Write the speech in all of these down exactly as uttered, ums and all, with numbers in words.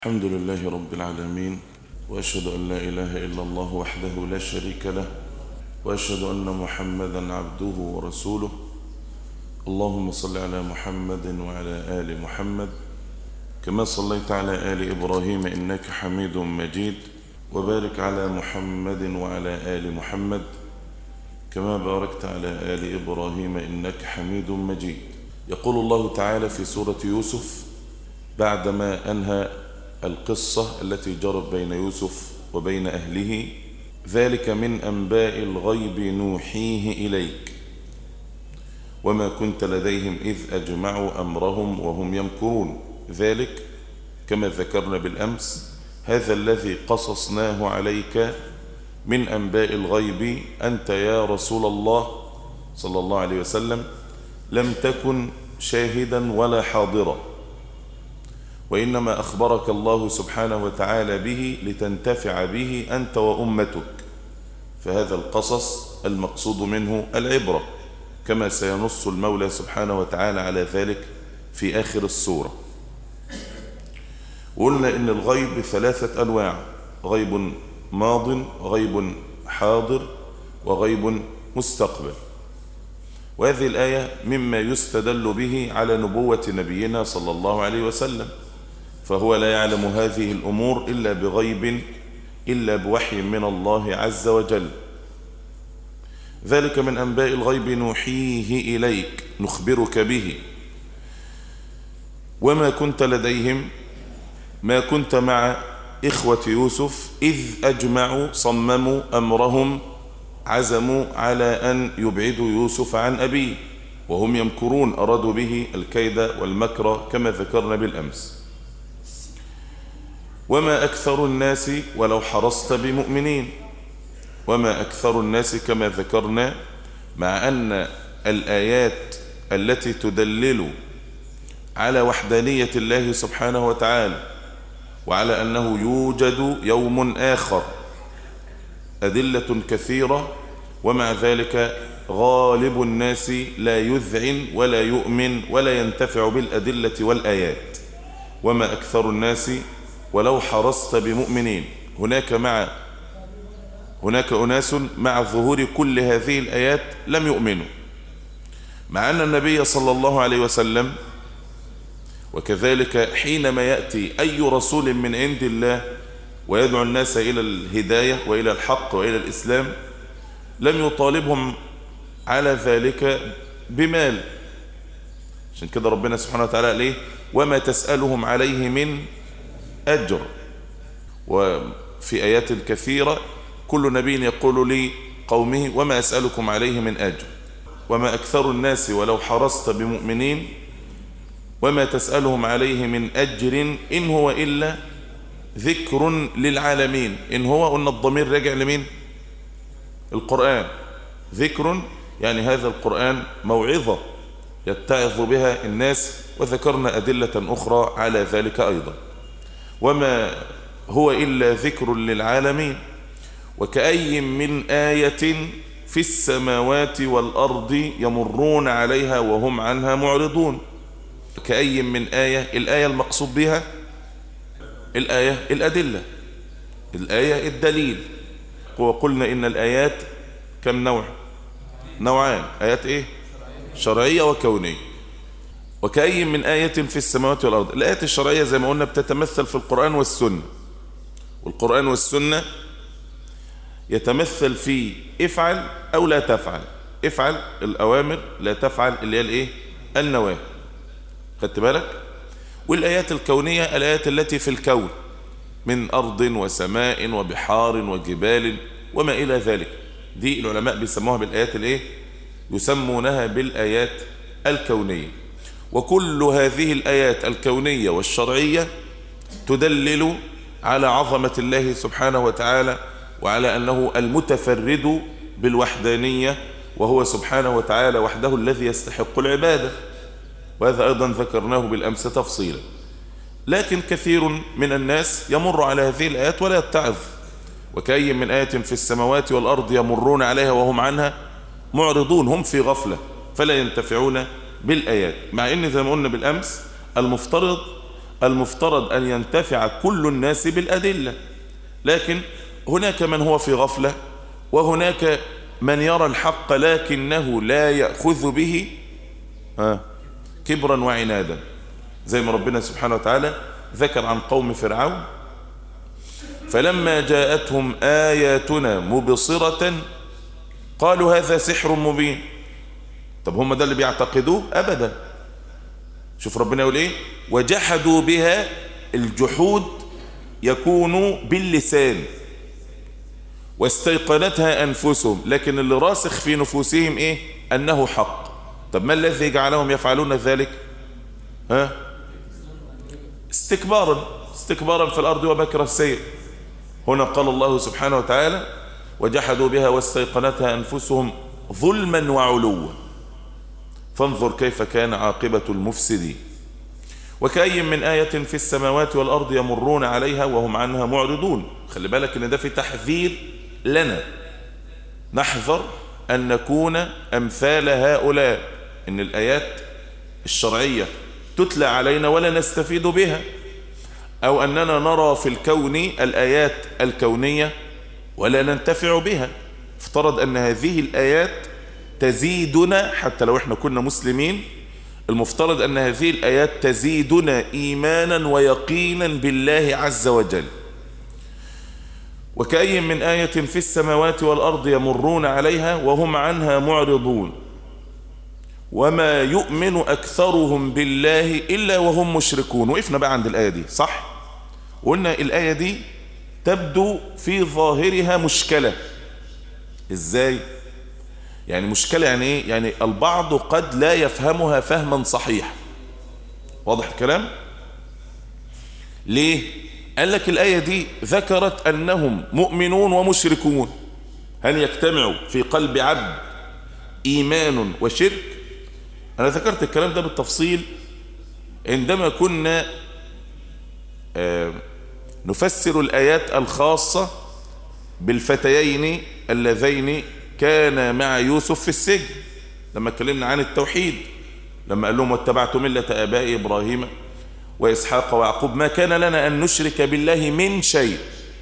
الحمد لله رب العالمين، وأشهد أن لا إله إلا الله وحده لا شريك له، وأشهد أن محمدا عبده ورسوله. اللهم صل على محمد وعلى آل محمد كما صليت على آل إبراهيم إنك حميد مجيد، وبارك على محمد وعلى آل محمد كما باركت على آل إبراهيم إنك حميد مجيد. يقول الله تعالى في سورة يوسف بعدما أنهى القصة التي جرت بين يوسف وبين أهله: ذلك من أنباء الغيب نوحيه إليك وما كنت لديهم إذ أجمعوا أمرهم وهم يمكرون. ذلك كما ذكرنا بالأمس هذا الذي قصصناه عليك من أنباء الغيب. أنت يا رسول الله صلى الله عليه وسلم لم تكن شاهدا ولا حاضرا، وإنما أخبرك الله سبحانه وتعالى به لتنتفع به أنت وأمتك، فهذا القصص المقصود منه العبرة كما سينص المولى سبحانه وتعالى على ذلك في آخر السورة. وقلنا إن الغيب ثلاثة أنواع: غيب ماض، غيب حاضر، وغيب مستقبل. وهذه الآية مما يستدل به على نبوة نبينا صلى الله عليه وسلم، فهو لا يعلم هذه الأمور إلا بغيب، إلا بوحي من الله عز وجل. ذلك من أنباء الغيب نوحيه إليك، نخبرك به. وما كنت لديهم، ما كنت مع إخوة يوسف إذ أجمعوا، صمموا أمرهم، عزموا على أن يبعدوا يوسف عن أبيه وهم يمكرون، أرادوا به الكيد والمكر كما ذكرنا بالأمس. وما أكثر الناس ولو حرصت بمؤمنين. وما أكثر الناس كما ذكرنا، مع أن الآيات التي تدلل على وحدانية الله سبحانه وتعالى وعلى أنه يوجد يوم آخر أدلة كثيرة، ومع ذلك غالب الناس لا يذعن ولا يؤمن ولا ينتفع بالأدلة والآيات. وما أكثر الناس ولو حرصت بمؤمنين. هناك مع هناك أناس مع ظهور كل هذه الآيات لم يؤمنوا، مع أن النبي صلى الله عليه وسلم وكذلك حينما يأتي أي رسول من عند الله ويدعو الناس إلى الهداية وإلى الحق وإلى الإسلام لم يطالبهم على ذلك بمال. عشان كده ربنا سبحانه وتعالى قال إيه؟ وما تسألهم عليه من أجر. وفي آيات كثيرة كل نبي يقول لقومه وما أسألكم عليه من أجر. وما أكثر الناس ولو حرصت بمؤمنين وما تسألهم عليه من أجر إن هو إلا ذكر للعالمين. إن هو قلنا الضمير راجع لمين؟ القرآن. ذكر يعني هذا القرآن موعظة يتعظ بها الناس، وذكرنا أدلة أخرى على ذلك أيضا. وما هو إلا ذكر للعالمين. وكأي من آية في السماوات والأرض يمرون عليها وهم عنها معرضون. كأي من آية، الآية المقصود بها الآية الأدلة، الآية الدليل. وقلنا إن الآيات كم نوع؟ نوعان: آيات إيه؟ شرعية وكونية. وكأي من آية في السماوات والأرض. الآيات الشرعية زي ما قلنا بتتمثل في القرآن والسنة، والقرآن والسنة يتمثل في افعل أو لا تفعل. افعل الأوامر، لا تفعل اللي هي الإيه؟ النواهي. خدت بالك؟ والآيات الكونية الآيات التي في الكون من أرض وسماء وبحار وجبال وما إلى ذلك. دي العلماء بيسموها بالآيات الإيه؟ يسمونها بالآيات الكونية. وكل هذه الآيات الكونية والشرعية تدلل على عظمة الله سبحانه وتعالى وعلى أنه المتفرد بالوحدانية، وهو سبحانه وتعالى وحده الذي يستحق العبادة. وهذا أيضا ذكرناه بالأمس تفصيلا. لكن كثير من الناس يمر على هذه الآيات ولا يتعظ. وكأي من آية في السماوات والأرض يمرون عليها وهم عنها معرضون، هم في غفلة فلا ينتفعون بالآيات. مع أن زي ما قلنا بالأمس المفترض المفترض أن ينتفع كل الناس بالأدلة، لكن هناك من هو في غفلة، وهناك من يرى الحق لكنه لا يأخذ به كبرا وعنادا، زي ما ربنا سبحانه وتعالى ذكر عن قوم فرعون: فلما جاءتهم آياتنا مبصرة قالوا هذا سحر مبين. طب هم ده اللي بيعتقدوه؟ أبدا. شوف ربنا يقول ايه: وجحدوا بها. الجحود يكون باللسان، واستيقنتها أنفسهم، لكن اللي راسخ في نفوسهم ايه؟ أنه حق. طب ما الذي جعلهم يفعلون ذلك؟ ها؟ استكبارا استكبارا في الأرض ومكر السيء. هنا قال الله سبحانه وتعالى: وجحدوا بها واستيقنتها أنفسهم ظلما وعلوا، فانظر كيف كان عاقبة المفسدين. وكأي من آية في السماوات والأرض يمرون عليها وهم عنها معرضون. خلي بالك ان ده في تحذير لنا، نحذر أن نكون أمثال هؤلاء، ان الآيات الشرعية تتلى علينا ولا نستفيد بها، أو أننا نرى في الكون الآيات الكونية ولا ننتفع بها. افترض أن هذه الآيات تزيدنا، حتى لو احنا كنا مسلمين، المفترض أن هذه الآيات تزيدنا إيمانا ويقينا بالله عز وجل. وكأي من آية في السماوات والأرض يمرون عليها وهم عنها معرضون وما يؤمن أكثرهم بالله إلا وهم مشركون. وقفنا بقى عند الآية دي، صح؟ قلنا الآية دي تبدو في ظاهرها مشكلة. إزاي؟ يعني مشكلة يعني إيه؟ يعني البعض قد لا يفهمها فهما صحيح. واضح الكلام؟ ليه؟ قال لك الآية دي ذكرت أنهم مؤمنون ومشركون. هل يجتمع في قلب عبد إيمان وشرك؟ أنا ذكرت الكلام ده بالتفصيل عندما كنا آه نفسر الآيات الخاصة بالفتيين اللذين كان مع يوسف في السجن، لما اتكلمنا عن التوحيد، لما قال لهم: واتبعت ملة آباء إبراهيم وإسحاق ويعقوب ما كان لنا أن نشرك بالله من شيء.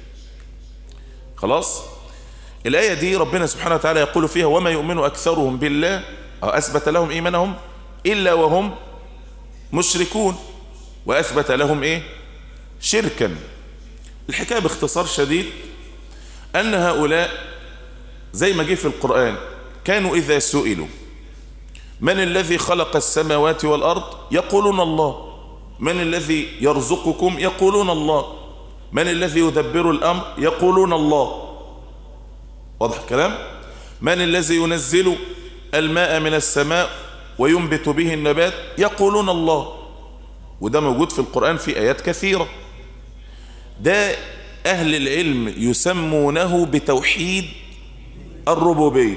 خلاص؟ الآية دي ربنا سبحانه وتعالى يقول فيها: وما يؤمن أكثرهم بالله، أو أثبت لهم إيمانهم إلا وهم مشركون، وأثبت لهم إيه؟ شركا. الحكاية باختصار شديد أن هؤلاء زي ما جه في القرآن كانوا إذا سئلوا من الذي خلق السماوات والأرض يقولون الله، من الذي يرزقكم يقولون الله، من الذي يدبر الأمر يقولون الله. واضح الكلام؟ من الذي ينزل الماء من السماء وينبت به النبات يقولون الله. وده موجود في القرآن في آيات كثيرة. ده أهل العلم يسمونه بتوحيد الربوبية.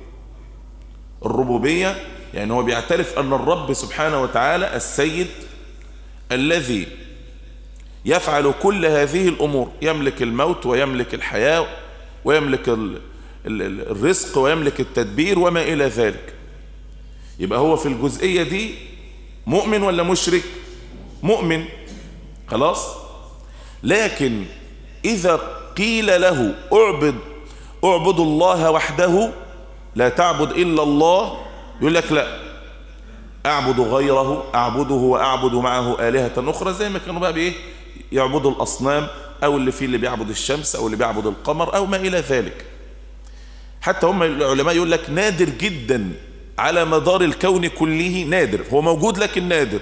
الربوبية يعني هو بيعترف أن الرب سبحانه وتعالى السيد الذي يفعل كل هذه الأمور، يملك الموت ويملك الحياة ويملك الرزق ويملك التدبير وما إلى ذلك. يبقى هو في الجزئية دي مؤمن ولا مشرك؟ مؤمن. خلاص؟ لكن إذا قيل له اعبد اعبد الله وحده لا تعبد إلا الله، يقول لك لا، أعبد غيره، أعبده وأعبد معه آلهة أخرى، زي ما كانوا بقى بإيه يعبدوا الأصنام، أو اللي فيه اللي بيعبد الشمس أو اللي بيعبد القمر أو ما إلى ذلك. حتى هم العلماء يقول لك نادر جدا على مدار الكون كله، نادر، هو موجود لكن نادر.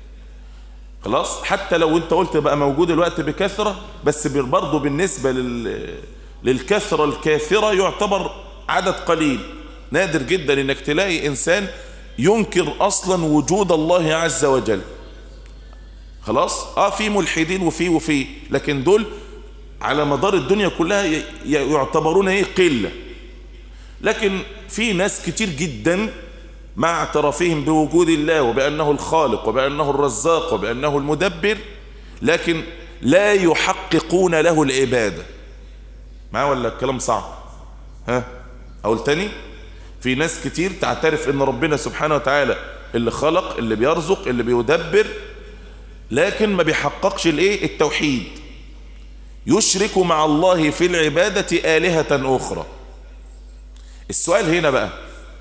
خلاص؟ حتى لو انت قلت بقى موجود الوقت بكثرة، بس برضه بالنسبة لل... للكثرة الكاثرة يعتبر عدد قليل. نادر جدا انك تلاقي انسان ينكر اصلا وجود الله عز وجل. خلاص؟ اه في ملحدين وفي وفي لكن دول على مدار الدنيا كلها يعتبرون ايه؟ قلة. لكن في ناس كتير جدا مع اعترافهم بوجود الله وبأنه الخالق وبأنه الرزاق وبأنه المدبر، لكن لا يحققون له العبادة. معاه ولا الكلام صعب؟ ها؟ أقول تاني؟ في ناس كتير تعترف ان ربنا سبحانه وتعالى اللي خلق، اللي بيرزق، اللي بيدبر، لكن ما بيحققش الايه التوحيد، يشرك مع الله في العبادة آلهة أخرى. السؤال هنا بقى،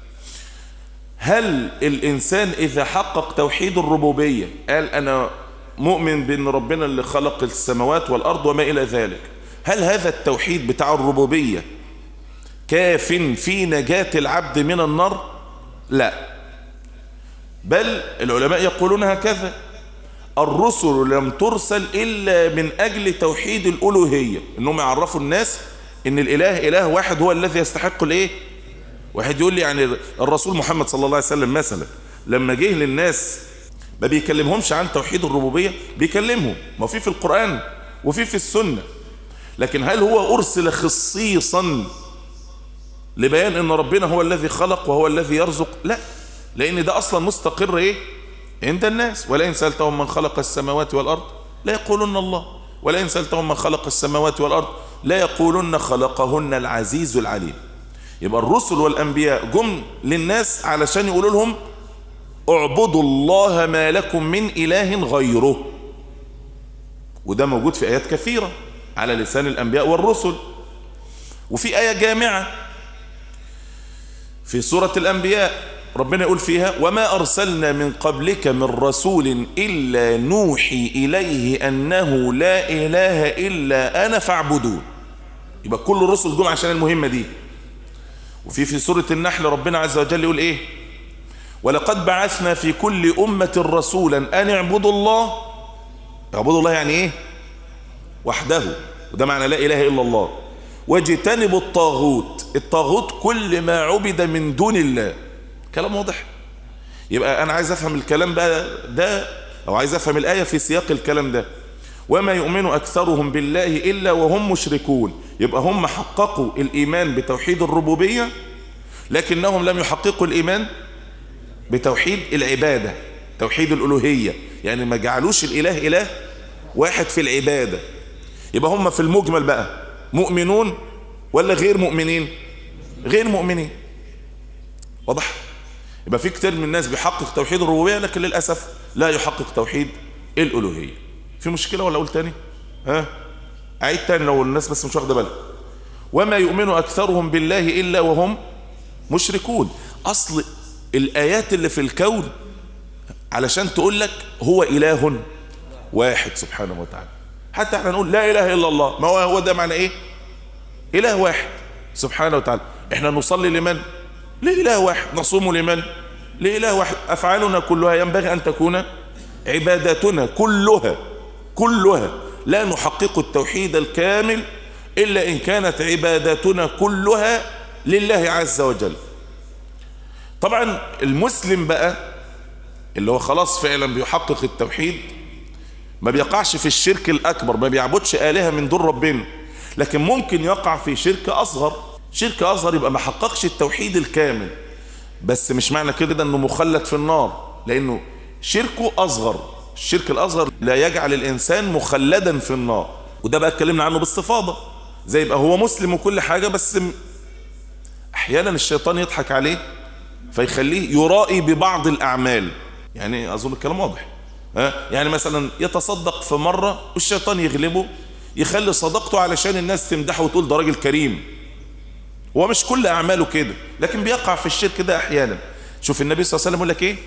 هل الإنسان إذا حقق توحيد الربوبية، قال أنا مؤمن بأن ربنا اللي خلق السماوات والأرض وما إلى ذلك، هل هذا التوحيد بتاع الربوبية كاف في نجاة العبد من النار؟ لا، بل العلماء يقولون هكذا: الرسل لم ترسل إلا من أجل توحيد الألوهية، إنهم يعرفوا الناس إن الإله إله واحد هو الذي يستحق الإيه. واحد يقول لي يعني الرسول محمد صلى الله عليه وسلم مثلا لما جه للناس ما بيكلمهمش عن توحيد الربوبية؟ بيكلمهم، ما في في القرآن وفي في السنة، لكن هل هو أرسل خصيصا لبيان إن ربنا هو الذي خلق وهو الذي يرزق؟ لا، لأن ده أصلا مستقر إيه عند الناس. ولئن سألتهم من خلق السماوات والأرض لا يقولون الله، ولئن سألتهم من خلق السماوات والأرض لا يقولون خلقهن العزيز العليم. يبقى الرسل والأنبياء جم للناس علشان يقولوا لهم اعبدوا الله ما لكم من إله غيره، وده موجود في آيات كثيرة على لسان الأنبياء والرسل. وفي آية جامعة في سورة الأنبياء ربنا يقول فيها: وما أرسلنا من قبلك من رسول إلا نوحي إليه أنه لا إله إلا أنا فاعبدون. يبقى كل الرسل جم عشان المهمة دي. وفي في سورة النحل ربنا عز وجل يقول إيه: ولقد بعثنا في كل أمة رسولا أن اعبدوا الله. اعبدوا الله يعني إيه؟ وحده، وده معنى لا إله إلا الله. واجتنبوا الطاغوت. الطاغوت كل ما عبد من دون الله. كلام واضح؟ يبقى أنا عايز أفهم الكلام بقى ده، أو عايز أفهم الآية في سياق الكلام ده. وما يؤمن أكثرهم بالله إلا وهم مشركون. يبقى هم حققوا الإيمان بتوحيد الربوبية، لكنهم لم يحققوا الإيمان بتوحيد العبادة، توحيد الألوهية، يعني ما جعلوش الإله إله واحد في العبادة. يبقى هم في المجمل بقى مؤمنون ولا غير مؤمنين؟ غير مؤمنين. واضح؟ يبقى في كتير من الناس بيحقق توحيد الربوبية لكن للأسف لا يحقق توحيد الألوهية. في مشكلة ولا أقول تاني؟ ها؟ أعيد تاني لو الناس بس مش واخدة بالها. وما يؤمن أكثرهم بالله إلا وهم مشركون. أصل الآيات اللي في الكون علشان تقول لك هو إله واحد سبحانه وتعالى. حتى احنا نقول لا إله إلا الله، ما هو هو ده معنى إيه؟ إله واحد سبحانه وتعالى. احنا نصلي لمن؟ لإله واحد. نصوم لمن؟ لإله واحد. أفعالنا كلها ينبغي أن تكون عباداتنا كلها كلها لا نحقق التوحيد الكامل إلا إن كانت عباداتنا كلها لله عز وجل. طبعا المسلم بقى اللي هو خلاص فعلا بيحقق التوحيد ما بيقعش في الشرك الأكبر، ما بيعبدش آلهة من دون ربنا، لكن ممكن يقع في شرك أصغر. شرك أصغر يبقى ما حققش التوحيد الكامل، بس مش معنى كده أنه مخلد في النار، لأنه شركه أصغر. الشرك الأصغر لا يجعل الإنسان مخلدا في النار، وده بقى اتكلمنا عنه باستفاضة. زي يبقى هو مسلم وكل حاجة، بس أحيانا الشيطان يضحك عليه فيخليه يرائي ببعض الأعمال. يعني أظن الكلام واضح. ها؟ يعني مثلا يتصدق في مرة والشيطان يغلبه يخلي صدقته علشان الناس تمدحه وتقول ده راجل كريم. هو مش كل أعماله كده، لكن بيقع في الشرك ده أحيانا. شوف النبي صلى الله عليه وسلم يقول لك إيه: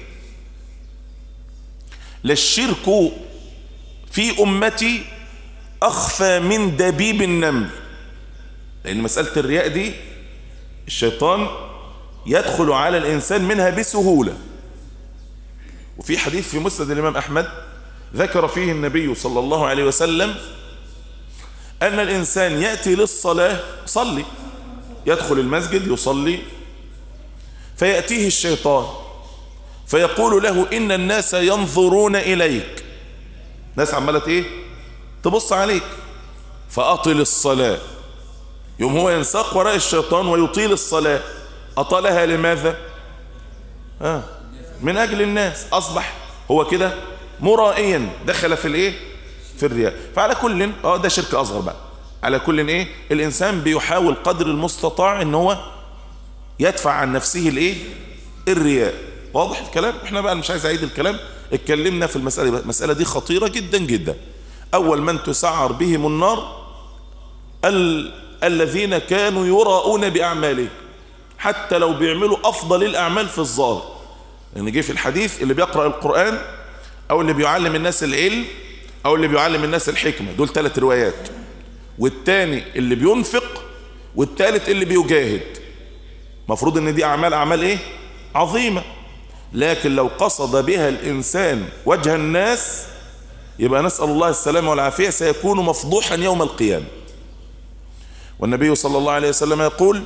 للشرك في أمتي أخفى من دبيب النمل. لأن مسألة الرياء دي الشيطان يدخل على الإنسان منها بسهولة. وفي حديث في مسند الإمام أحمد ذكر فيه النبي صلى الله عليه وسلم أن الإنسان يأتي للصلاة صلي، يدخل المسجد يصلي، فيأتيه الشيطان فيقول له إن الناس ينظرون إليك. ناس عمالة إيه؟ تبص عليك، فأطل الصلاة. يوم هو ينساق وراء الشيطان ويطيل الصلاة. أطالها لماذا؟ آه من أجل الناس. أصبح هو كده مرائيا، دخل في الإيه؟ في الرياء. فعلى كل آه ده شرك أصغر بقى. على كل إيه؟ الإنسان بيحاول قدر المستطاع إن هو يدفع عن نفسه الإيه؟ الرياء. واضح الكلام؟ احنا بقى مش عايز اعيد الكلام، اتكلمنا في المسألة. المسألة دي خطيرة جدا جدا. اول من تسعر بهم النار ال... الذين كانوا يراؤون باعمالهم، حتى لو بيعملوا افضل الاعمال في الظاهر. لان يعني جه في الحديث اللي بيقرأ القرآن او اللي بيعلم الناس العلم او اللي بيعلم الناس الحكمة، دول ثلاث روايات. والتاني اللي بينفق، والتالت اللي بيجاهد. مفروض ان دي اعمال اعمال ايه؟ عظيمة. لكن لو قصد بها الانسان وجه الناس يبقى نسأل الله السلامة والعافية سيكون مفضوحا يوم القيامة. والنبي صلى الله عليه وسلم يقول: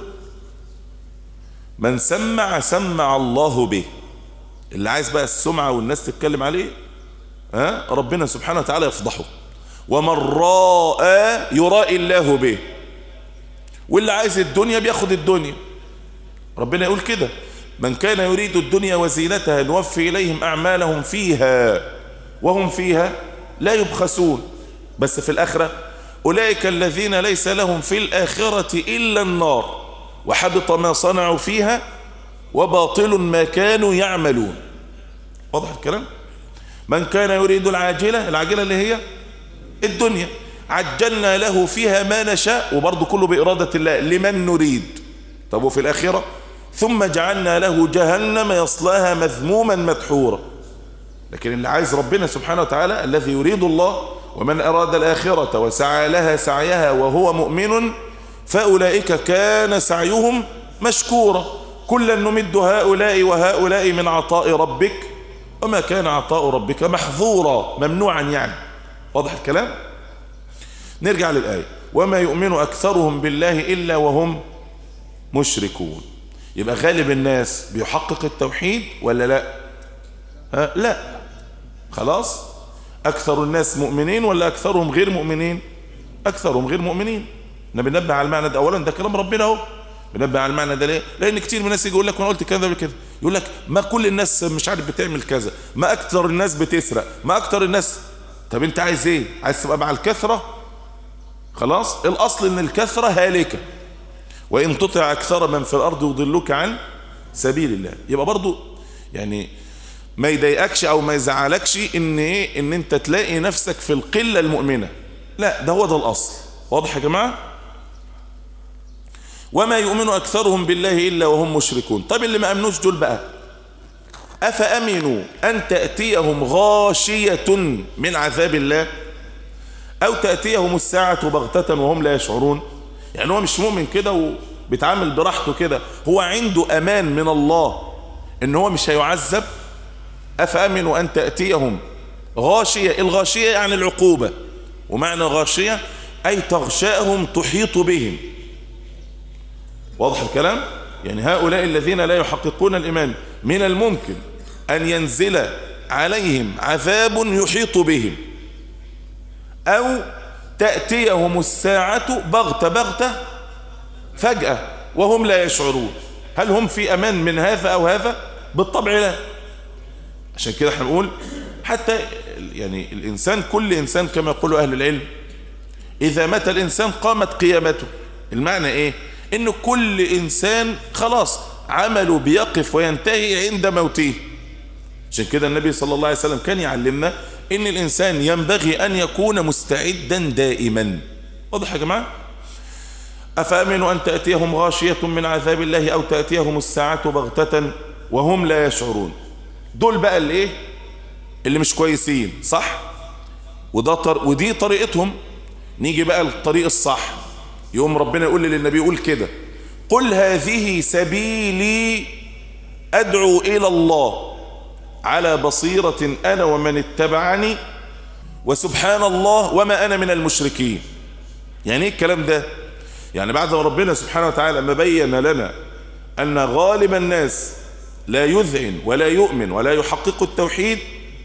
من سمع سمع الله به. اللي عايز بقى السمعة والناس تتكلم عليه، ها، ربنا سبحانه وتعالى يفضحه. ومن راء يراء الله به. واللي عايز الدنيا بياخد الدنيا. ربنا يقول كده: من كان يريد الدنيا وزينتها نوفي إليهم أعمالهم فيها وهم فيها لا يبخسون. بس في الآخرة: أولئك الذين ليس لهم في الآخرة إلا النار وحبط ما صنعوا فيها وباطل ما كانوا يعملون. واضح الكلام؟ من كان يريد العاجلة، العاجلة اللي هي الدنيا، عجلنا له فيها ما نشاء، وبرضه كله بإرادة الله، لمن نريد. طب وفي الآخرة: ثم جعلنا له جهنم يصلاها مذموما مدحورا. لكن اللي عايز ربنا سبحانه وتعالى الذي يريد الله: ومن أراد الآخرة وسعى لها سعيها وهو مؤمن فأولئك كان سعيهم مشكورا كلا نمد هؤلاء وهؤلاء من عطاء ربك وما كان عطاء ربك محظورا، ممنوعا يعني. واضح الكلام؟ نرجع للآية: وما يؤمن أكثرهم بالله إلا وهم مشركون. يبقى غالب الناس بيحقق التوحيد ولا لا؟ ها؟ لا. خلاص؟ أكثر الناس مؤمنين ولا أكثرهم غير مؤمنين؟ أكثرهم غير مؤمنين. احنا بننبه على المعنى ده. أولا ده كلام ربنا اهو، بننبه على المعنى ده ليه؟ لأن كتير من الناس يجي يقول لك وانا قلت كذا وكذا، يقول لك ما كل الناس مش عارف بتعمل كذا، ما أكثر الناس بتسرق، ما أكثر الناس. طب أنت عايز إيه؟ عايز تبقى مع الكثرة؟ خلاص؟ الأصل إن الكثرة هالكة، وإن تطع أكثر من في الأرض يضلوك عن سبيل الله. يبقى برضو يعني ما يضايقكش أو ما يزعلكش إن إيه؟ إن أنت تلاقي نفسك في القلة المؤمنة. لا، ده هو ده الأصل. واضح يا جماعة؟ وما يؤمن أكثرهم بالله إلا وهم مشركون. طب اللي ما أمنوش دول بقى: أفأمنوا أن تأتيهم غاشية من عذاب الله أو تأتيهم الساعة بغتة وهم لا يشعرون. يعني هو مش مؤمن كده وبيتعامل براحته كده، هو عنده أمان من الله إن هو مش هيعذب. أفأمنوا أن تأتيهم غاشية. الغاشية يعني العقوبة، ومعنى غاشية أي تغشاهم تحيط بهم. واضح الكلام؟ يعني هؤلاء الذين لا يحققون الإيمان من الممكن أن ينزل عليهم عذاب يحيط بهم، أو تأتيهم الساعة بغتة بغتة فجأة وهم لا يشعرون. هل هم في أمان من هذا أو هذا؟ بالطبع لا. عشان كده احنا نقول حتى يعني الإنسان، كل إنسان كما يقول أهل العلم: إذا مات الإنسان قامت قيامته. المعنى إيه؟ إنه كل إنسان خلاص عمله بيقف وينتهي عند موته. عشان كده النبي صلى الله عليه وسلم كان يعلمنا إن الإنسان ينبغي أن يكون مستعدا دائما. واضح يا جماعة؟ أفأمنوا أن تأتيهم غاشية من عذاب الله أو تأتيهم الساعة بغتة وهم لا يشعرون. دول بقى اللي إيه؟ اللي مش كويسين، صح؟ وده طر... ودي طريقتهم. نيجي بقى للطريق الصح. يوم ربنا يقول للنبي يقول كده: قل هذه سبيلي أدعو إلى الله على بصيرة أنا ومن اتبعني وسبحان الله وما أنا من المشركين. يعني إيه الكلام ده؟ يعني بعد ما ربنا سبحانه وتعالى ما بين لنا أن غالب الناس لا يذعن ولا يؤمن ولا يحقق التوحيد،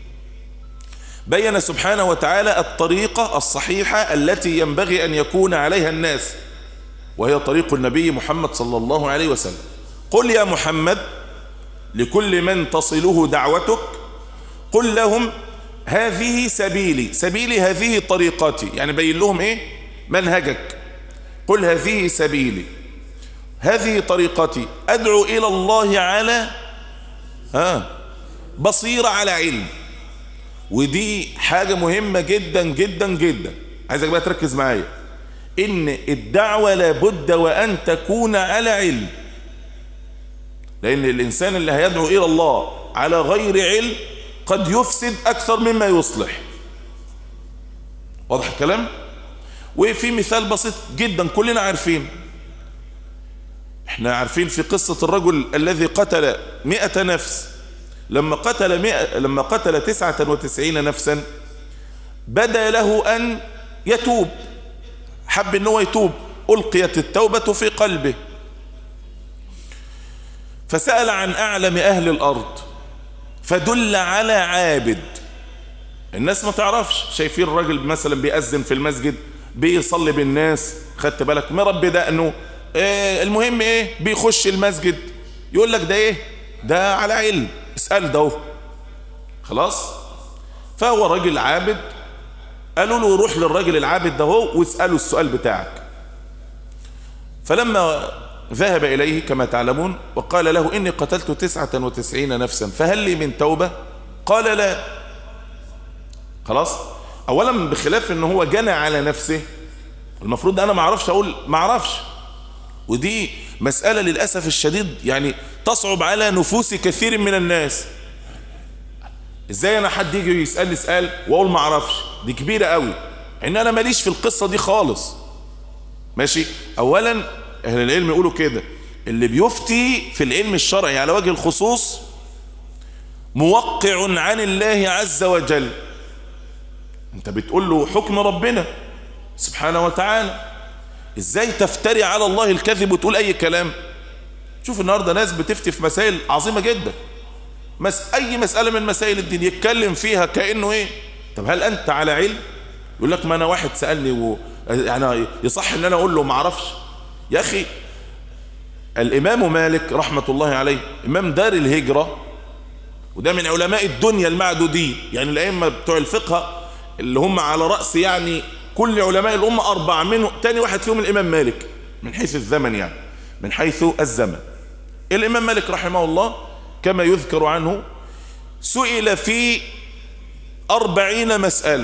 بين سبحانه وتعالى الطريقة الصحيحة التي ينبغي أن يكون عليها الناس، وهي طريق النبي محمد صلى الله عليه وسلم. قل يا محمد لكل من تصله دعوتك، قل لهم هذه سبيلي. سبيلي هذه طريقتي، يعني بين لهم ايه؟ منهجك. قل هذه سبيلي، هذه طريقتي، أدعو إلى الله على آه بصيرة على علم. ودي حاجة مهمة جدا جدا جدا، عايزك بقى تركز معايا، ان الدعوة لابد وان تكون على علم، لان الانسان اللي هيدعو الى الله على غير علم قد يفسد اكثر مما يصلح. واضح الكلام؟ وفي مثال بسيط جدا كلنا عارفين، احنا عارفين في قصة الرجل الذي قتل مئة نفس، لما قتل مئة لما قتل تسعة وتسعين نفسا بدا له ان يتوب، حب ان هو يتوب، القيت التوبة في قلبه، فسأل عن اعلم اهل الارض فدل على عابد. الناس ما تعرفش، شايفين الراجل مثلا بيأذن في المسجد، بيصلي بالناس، خدت بالك، مربي دقنه، إيه المهم ايه، بيخش المسجد، يقول لك ده ايه، ده على علم، اسأل ده خلاص. فهو راجل عابد، قالوا له روح للراجل العابد ده واسأله السؤال بتاعك. فلما ذهب إليه كما تعلمون وقال له إني قتلت تسعة وتسعين نفسا فهل لي من توبة؟ قال لا. خلاص، أولا بخلاف إنه هو جنى على نفسه، المفروض أنا ما اعرفش أقول ما اعرفش، ودي مسألة للأسف الشديد يعني تصعب على نفوس كثير من الناس. ازاي انا حد يجي يسألني سؤال واقول ما اعرفش؟ دي كبيرة قوي، ان انا ماليش في القصة دي خالص. ماشي، اولا اهل العلم يقولوا كده، اللي بيفتي في العلم الشرعي على وجه الخصوص موقع عن الله عز وجل، انت بتقول له حكم ربنا سبحانه وتعالى، ازاي تفتري على الله الكذب وتقول اي كلام؟ شوف النهاردة ناس بتفتي في مسائل عظيمة جدا، مس اي مسألة من مسائل الدين يتكلم فيها كأنه ايه. طب هل انت على علم؟ يقول لك ما انا واحد سألني و... يعني يصح ان انا اقول له ما اعرفش؟ يا اخي الامام مالك رحمة الله عليه امام دار الهجرة، وده من علماء الدنيا المعدودين، يعني الائمة بتوع الفقه اللي هم على رأس يعني كل علماء الامة اربعة، منه تاني واحد فيهم الامام مالك من حيث الزمن، يعني من حيث الزمن. الامام مالك رحمه الله كما يذكر عنه سئل في أربعين مسألة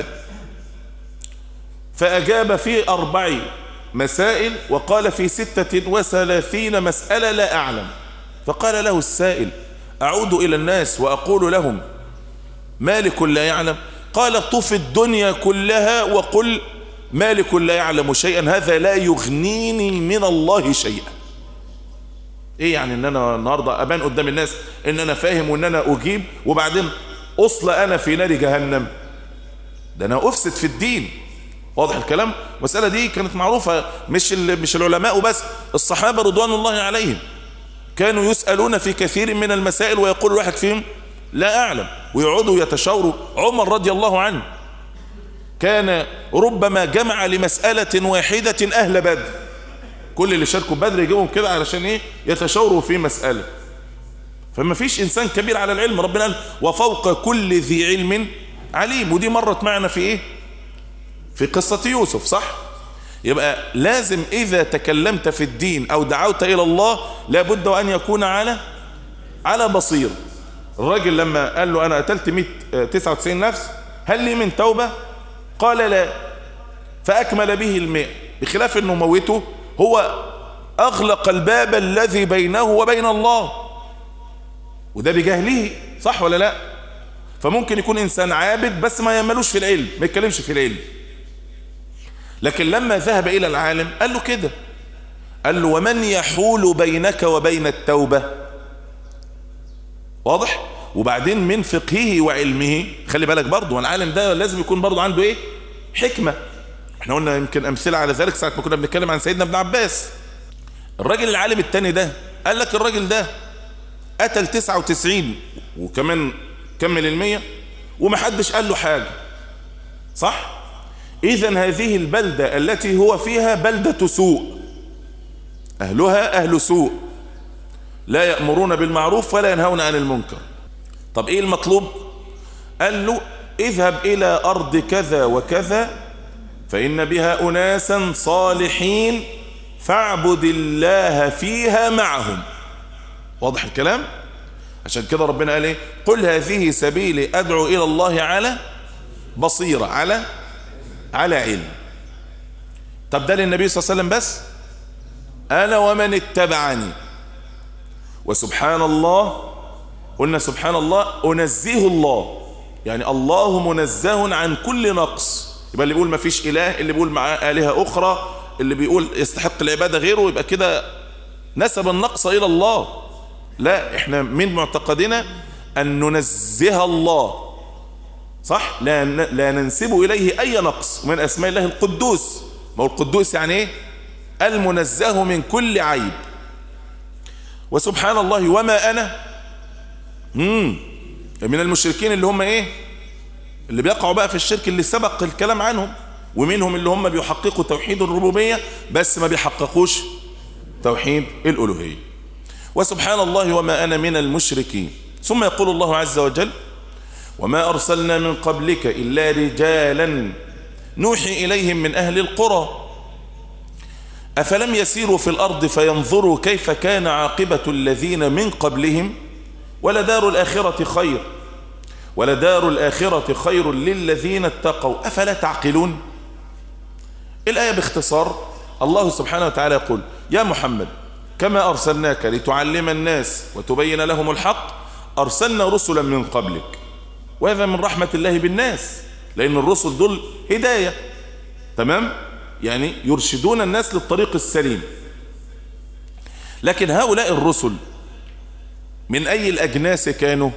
فأجاب في أربع مسائل وقال في ستة وثلاثين مسألة لا أعلم. فقال له السائل أعود إلى الناس وأقول لهم مالك لا يعلم؟ قال طف الدنيا كلها وقل مالك لا يعلم شيئا، هذا لا يغنيني من الله شيئا. ايه يعني ان انا النهاردة ابان قدام الناس ان انا فاهم وان انا اجيب وبعدين اصل انا في نار جهنم؟ ده انا افسد في الدين. واضح الكلام؟ المسألة دي كانت معروفة، مش مش العلماء وبس، الصحابة رضوان الله عليهم كانوا يسألون في كثير من المسائل ويقول واحد فيهم لا اعلم، ويقعدوا يتشاوروا. عمر رضي الله عنه كان ربما جمع لمسألة واحدة اهل بدر، كل اللي شاركوا بدر يجيبهم كده علشان ايه؟ يتشاوروا في مسألة. فما فيش انسان كبير على العلم، ربنا قال وفوق كل ذي علم عليم، ودي مرت معنا في ايه؟ في قصة يوسف، صح؟ يبقى لازم اذا تكلمت في الدين او دعوت الى الله لابد وان يكون على على بصير. الراجل لما قال له انا قتلت مئة تسعة وتسعين نفس هل لي من توبة؟ قال لا، فاكمل به المئة، بخلاف انه موته هو اغلق الباب الذي بينه وبين الله، وده بجهله، صح ولا لا؟ فممكن يكون انسان عابد بس ما يملوش في العلم، ما يتكلمش في العلم، لكن لما ذهب الى العالم قال له كده، قال له ومن يحول بينك وبين التوبة؟ واضح؟ وبعدين من فقهه وعلمه، خلي بالك برضه العالم ده لازم يكون برضه عنده ايه؟ حكمة. احنا قلنا يمكن امثله على ذلك ساعه ما كنا بنتكلم عن سيدنا ابن عباس. الراجل العالم التاني ده قال لك الراجل ده قتل تسعة وتسعين وكمان كمل المية ومحدش قال له حاجه، صح؟ اذا هذه البلده التي هو فيها بلده سوء، اهلها اهل سوء، لا يأمرون بالمعروف ولا ينهون عن المنكر. طب ايه المطلوب؟ قال له اذهب الى ارض كذا وكذا فإن بها أناسا صالحين فاعبد الله فيها معهم. واضح الكلام؟ عشان كده ربنا قال ايه؟ قل هذه سبيلي ادعو الى الله على بصيرة، على على علم. طب ده للنبي صلى الله عليه وسلم بس؟ انا ومن اتبعني. وسبحان الله، قلنا سبحان الله انزه الله، يعني الله منزه عن كل نقص. يبقى اللي بيقول ما فيش اله، اللي بيقول معاه الهه اخرى، اللي بيقول يستحق العباده غيره، يبقى كده نسب النقص الى الله. لا، احنا من معتقدنا ان ننزه الله، صح؟ لا لا ننسب اليه اي نقص. ومن اسماء الله القدوس، ما هو القدوس يعني ايه؟ المنزه من كل عيب. وسبحان الله وما انا مم. من المشركين، اللي هم ايه؟ اللي بيقعوا بقى في الشرك اللي سبق الكلام عنهم. ومنهم اللي هم بيحققوا توحيد الربوبية بس ما بيحققوش توحيد الألوهية. وسبحان الله وما أنا من المشركين. ثم يقول الله عز وجل: وما أرسلنا من قبلك إلا رجالا نوحي إليهم من أهل القرى أفلم يسيروا في الأرض فينظروا كيف كان عاقبة الذين من قبلهم ولدار الآخرة خير ولدار الآخرة خير للذين اتقوا أفلا تعقلون. الآية باختصار، الله سبحانه وتعالى يقول: يا محمد كما أرسلناك لتعلم الناس وتبين لهم الحق أرسلنا رسلا من قبلك. وهذا من رحمة الله بالناس، لأن الرسل دول هداية، تمام؟ يعني يرشدون الناس للطريق السليم. لكن هؤلاء الرسل من أي الأجناس كانوا؟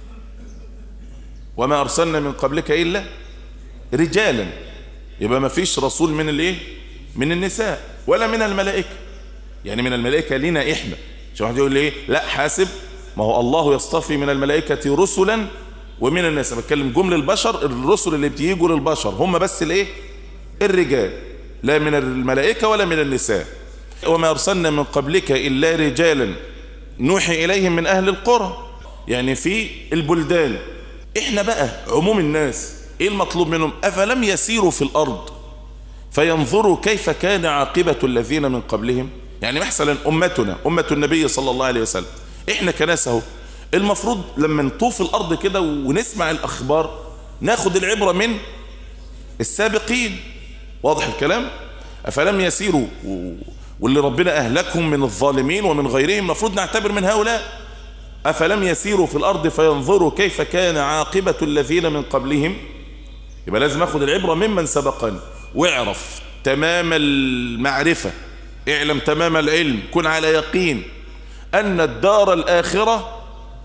وما أرسلنا من قبلك إلا رجالا. يبقى ما فيش رسول من الايه؟ من النساء ولا من الملائكة. يعني من الملائكة لنا إحنا. شو واحد يقول لي إيه؟ لا حاسب، ما هو الله يصطفي من الملائكة رسلا ومن الناس. بتكلم جمل البشر، الرسل اللي بتيجوا للبشر هم بس الايه؟ الرجال، لا من الملائكة ولا من النساء. وما أرسلنا من قبلك إلا رجالا نوحي إليهم من أهل القرى، يعني في البلدان. إحنا بقى عموم الناس إيه المطلوب منهم؟ أفلم يسيروا في الأرض فينظروا كيف كان عاقبة الذين من قبلهم. يعني مثلا أمتنا أمة النبي صلى الله عليه وسلم، إحنا كناسه المفروض لما نطوف الأرض كده ونسمع الأخبار ناخد العبرة من السابقين. واضح الكلام؟ أفلم يسيروا، واللي ربنا أهلكهم من الظالمين ومن غيرهم المفروض نعتبر من هؤلاء. أفلم يسيروا في الأرض فينظروا كيف كان عاقبة الذين من قبلهم. يبقى لازم أخذ العبرة ممن سبقني، واعرف تمام المعرفة، اعلم تمام العلم، كن على يقين أن الدار الآخرة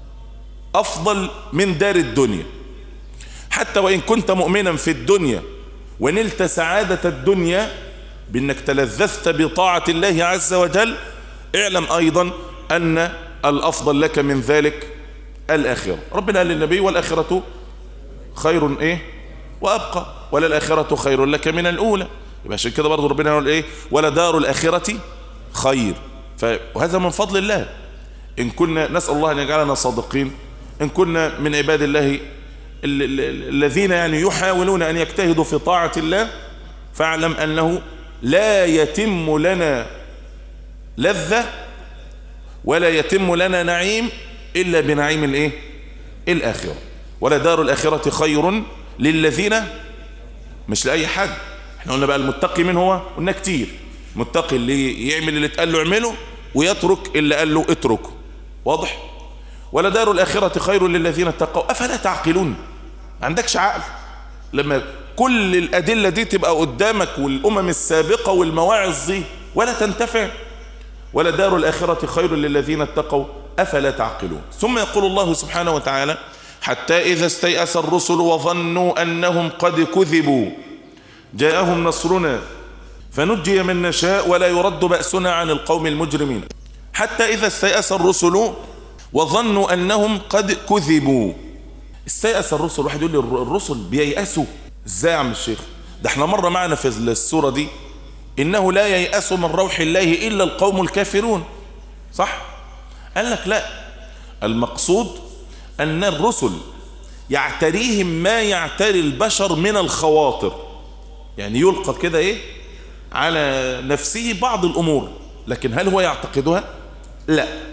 أفضل من دار الدنيا. حتى وإن كنت مؤمنا في الدنيا ونلت سعادة الدنيا بأنك تلذذت بطاعة الله عز وجل، اعلم أيضا أن الأفضل لك من ذلك الآخرة. ربنا قال للنبي: والآخرة خير إيه وأبقى، ولا الآخرة خير لك من الأولى. يبقى عشان كده برضو ربنا يقول إيه؟ ولا دار الآخرة خير. وهذا من فضل الله. إن كنا نسأل الله أن يجعلنا صادقين، إن كنا من عباد الله الذين يعني يحاولون أن يجتهدوا في طاعة الله، فاعلم أنه لا يتم لنا لذة ولا يتم لنا نعيم إلا بنعيم الإيه؟ الآخرة. ولا دار الآخرة خير للذين، مش لأي حد. احنا قلنا بقى المتقي من هو؟ قلنا كتير. متقي اللي يعمل اللي اتقال له اعمله ويترك اللي قال له اتركه. واضح؟ ولا دار الآخرة خير للذين اتقوا أفلا تعقلون. ما عندكش عقل لما كل الأدلة دي تبقى قدامك والأمم السابقة والمواعظ دي ولا تنتفع؟ ولا دار الآخرة خير للذين اتقوا أفلا تعقلون. ثم يقول الله سبحانه وتعالى: حتى إذا استيأس الرسل وظنوا أنهم قد كذبوا جاءهم نصرنا فنجي من نشاء ولا يرد بأسنا عن القوم المجرمين. حتى إذا استيأس الرسل وظنوا أنهم قد كذبوا. استيأس الرسل، واحد يقول لي الرسل بييأسوا ازاي يا عم الشيخ؟ ده احنا مرة معنا في السورة دي إنه لا ييأس من روح الله إلا القوم الكافرون، صح؟ قال لك لا، المقصود أن الرسل يعتريهم ما يعتري البشر من الخواطر، يعني يلقى كده إيه على نفسه بعض الأمور، لكن هل هو يعتقدها؟ لا.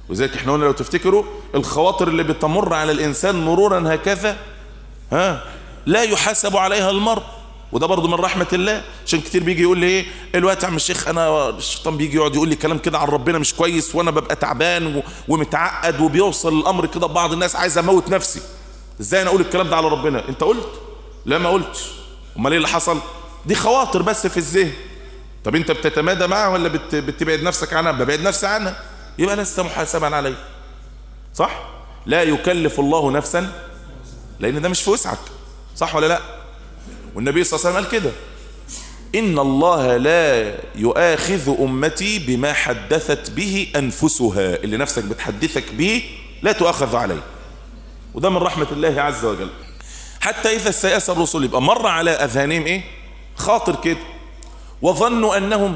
وذلك احنا قلنا لو تفتكروا الخواطر اللي بتمر على الإنسان مرورا هكذا ها لا يحاسب عليها المرء، وده برضو من رحمة الله. عشان كتير بيجي يقول لي ايه الوقت يا عم الشيخ، انا الشيطان بيجي يقعد يقول لي كلام كده عن ربنا مش كويس، وانا ببقى تعبان ومتعقد، وبيوصل الامر كده ببعض الناس عايز اموت نفسي. ازاي انا اقول الكلام ده على ربنا؟ انت قلت؟ لا ما قلتش. امال ايه اللي حصل؟ دي خواطر بس في الذهن. طب انت بتتمادى معها ولا بت... بتبعد نفسك عنها؟ ببعد نفسي عنها، يبقى لست محاسبا عليه. صح؟ لا يكلف الله نفسا، لان ده مش في وسعك. صح ولا لا؟ والنبي صلى الله عليه وسلم قال كده: إن الله لا يؤاخذ أمتي بما حدثت به أنفسها. اللي نفسك بتحدثك به لا تؤاخذ عليه، وده من رحمة الله عز وجل. حتى إذا استيأس الرسل، يبقى مر على أذهانهم إيه؟ خاطر كده، وظنوا أنهم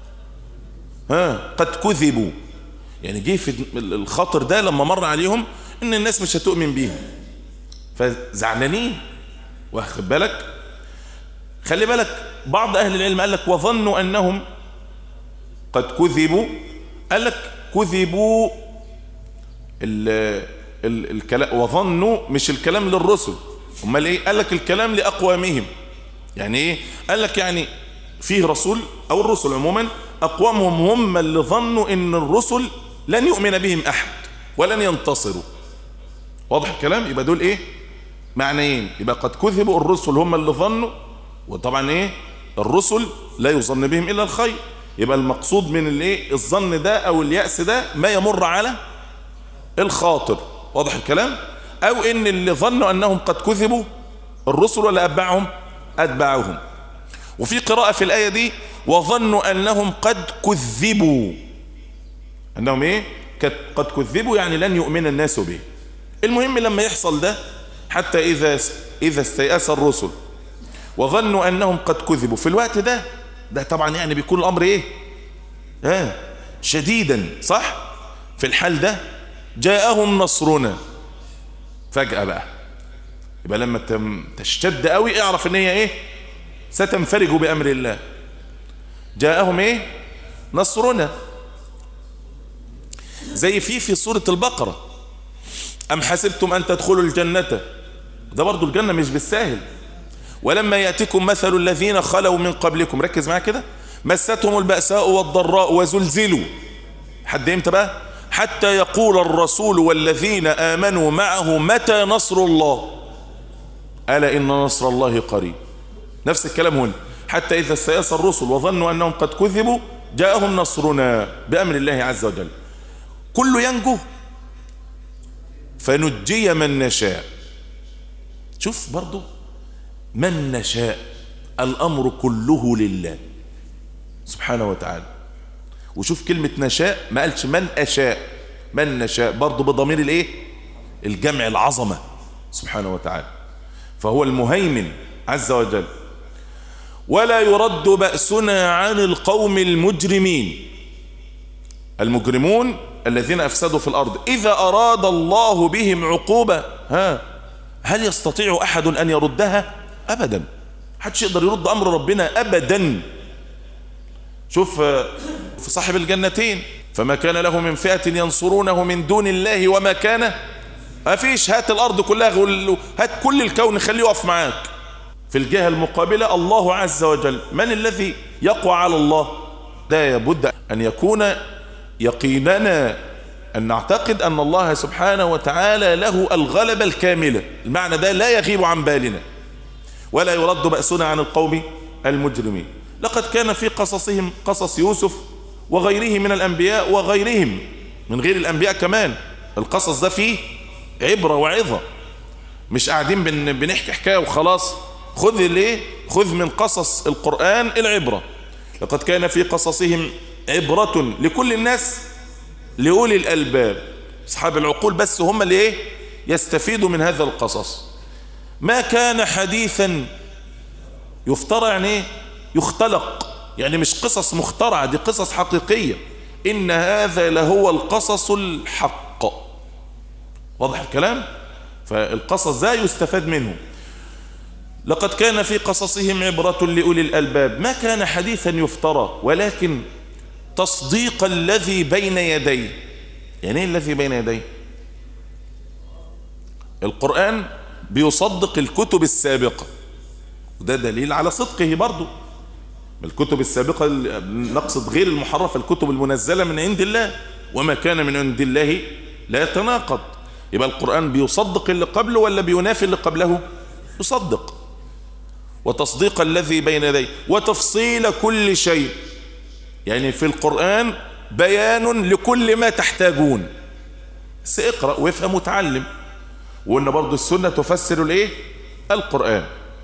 ها قد كذبوا. يعني جه في الخاطر ده لما مر عليهم إن الناس مش هتؤمن بيهم، فزعلانين. واخد بالك؟ خلي بالك، بعض أهل العلم قال لك وظنوا أنهم قد كذبوا، قال لك كذبوا ال ال الكلام، وظنوا مش الكلام للرسل، امال ايه؟ قال لك الكلام لأقوامهم. يعني ايه؟ قال لك يعني فيه رسول او الرسل عموما أقوامهم هم اللي ظنوا ان الرسل لن يؤمن بهم أحد ولن ينتصروا. واضح الكلام؟ يبقى دول ايه؟ معنيين. يبقى قد كذبوا الرسل هم اللي ظنوا، وطبعا ايه؟ الرسل لا يظن بهم الا الخير. يبقى المقصود من الايه؟ الظن ده او اليأس ده ما يمر على الخاطر. واضح الكلام؟ او ان اللي ظنوا انهم قد كذبوا الرسل ولا اتبعهم؟ اتبعهم. وفي قراءة في الآية دي وظنوا انهم قد كذبوا، انهم ايه؟ قد كذبوا يعني لن يؤمن الناس به. المهم لما يحصل ده، حتى اذا اذا استيأس الرسل وظنوا انهم قد كذبوا، في الوقت ده ده طبعا يعني بيكون الامر ايه؟ اه شديدا. صح؟ في الحال ده جاءهم نصرنا. فجأة بقى يبقى لما تشتد قوي اعرف ان هي ايه؟ ستنفرج بامر الله. جاءهم ايه؟ نصرنا. زي في في سورة البقرة: ام حسبتم ان تدخلوا الجنة. ده برضو الجنة مش بالساهل. ولما يأتكم مثل الذين خلوا من قبلكم، ركز معايا كده، مستهم البأساء والضراء وزلزلوا. حد امتى بقى؟ حتى يقول الرسول والذين آمنوا معه متى نصر الله، ألا إن نصر الله قريب. نفس الكلام هنا: حتى إذا استيأس الرسل وظنوا أنهم قد كذبوا جاءهم نصرنا بأمر الله عز وجل. كل ينجو فنجي من نشاء. شوف برضو، من نشاء، الأمر كله لله سبحانه وتعالى. وشوف كلمة نشاء ما قالش من أشاء، من نشاء برضو بضمير الايه؟ الجمع، العظمة سبحانه وتعالى. فهو المهيمن عز وجل. ولا يرد بأسنا عن القوم المجرمين. المجرمون الذين أفسدوا في الأرض إذا أراد الله بهم عقوبة، ها هل يستطيع أحد أن يردها؟ أبدا. محدش يقدر يرد أمر ربنا أبدا. شوف في صاحب الجنتين: فما كان له من فئة ينصرونه من دون الله وما كان، ما فيش. هات الأرض كلها، هات كل الكون خليه يقف معاك. في الجهة المقابلة الله عز وجل، من الذي يقوى على الله؟ ده يبد أن يكون يقيننا أن نعتقد أن الله سبحانه وتعالى له الغلبة الكاملة. المعنى ده لا يغيب عن بالنا. ولا يرد بأسنا عن القوم المجرمين. لقد كان في قصصهم، قصص يوسف وغيره من الأنبياء وغيرهم من غير الأنبياء كمان، القصص ده فيه عبرة وعظة. مش قاعدين بن بنحكي حكاية وخلاص. خذ ليه؟ خذ من قصص القرآن العبرة. لقد كان في قصصهم عبرة لكل الناس، لأولي الألباب. أصحاب العقول بس هم اللي ايه؟ يستفيدوا من هذا القصص. ما كان حديثا يفترى، يعني ايه؟ يختلق، يعني مش قصص مخترعة، دي قصص حقيقية. إن هذا لهو القصص الحق. واضح الكلام؟ فالقصص ده يستفاد منه. لقد كان في قصصهم عبرة لأولي الألباب ما كان حديثا يفترى ولكن تصديق الذي بين يديه. يعني ايه الذي بين يديه؟ القرآن بيصدق الكتب السابقة، وده دليل على صدقه برضو. الكتب السابقة نقصد غير المحرفة، الكتب المنزلة من عند الله، وما كان من عند الله لا يتناقض. يبقى القرآن بيصدق اللي قبله ولا بينافي اللي قبله؟ يصدق. وتصديق الذي بين يديه وتفصيل كل شيء، يعني في القرآن بيان لكل ما تحتاجون. ساقرأ وافهم وتعلم. وإن برضو السنة تفسر الايه؟ القرآن.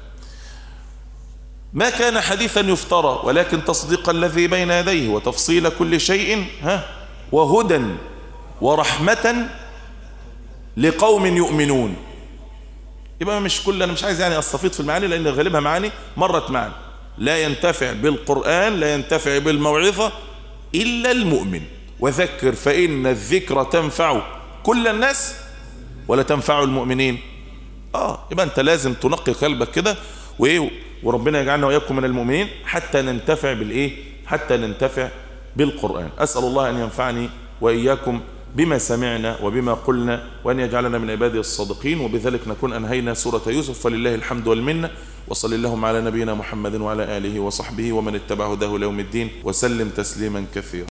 ما كان حديثا يفترى ولكن تصديق الذي بين يديه وتفصيل كل شيء ها وهدى ورحمة لقوم يؤمنون. يبقى مش كل، انا مش عايز يعني استفيض في المعاني لان غالبها معاني مرت معنا. لا ينتفع بالقرآن، لا ينتفع بالموعظة إلا المؤمن. وذكر فإن الذكر تنفع كل الناس ولا تنفع المؤمنين. اه يبقى انت لازم تنقي قلبك كده وايه، وربنا يجعلنا وإياكم من المؤمنين حتى ننتفع بالايه، حتى ننتفع بالقرآن. أسأل الله أن ينفعني وإياكم بما سمعنا وبما قلنا، وأن يجعلنا من عباده الصادقين. وبذلك نكون أنهينا سورة يوسف، فلله الحمد والمنة. وصل اللهم على نبينا محمد وعلى آله وصحبه ومن اتبع هداه ليوم الدين، وسلم تسليما كثيرا.